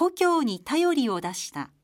故郷に頼りを出した。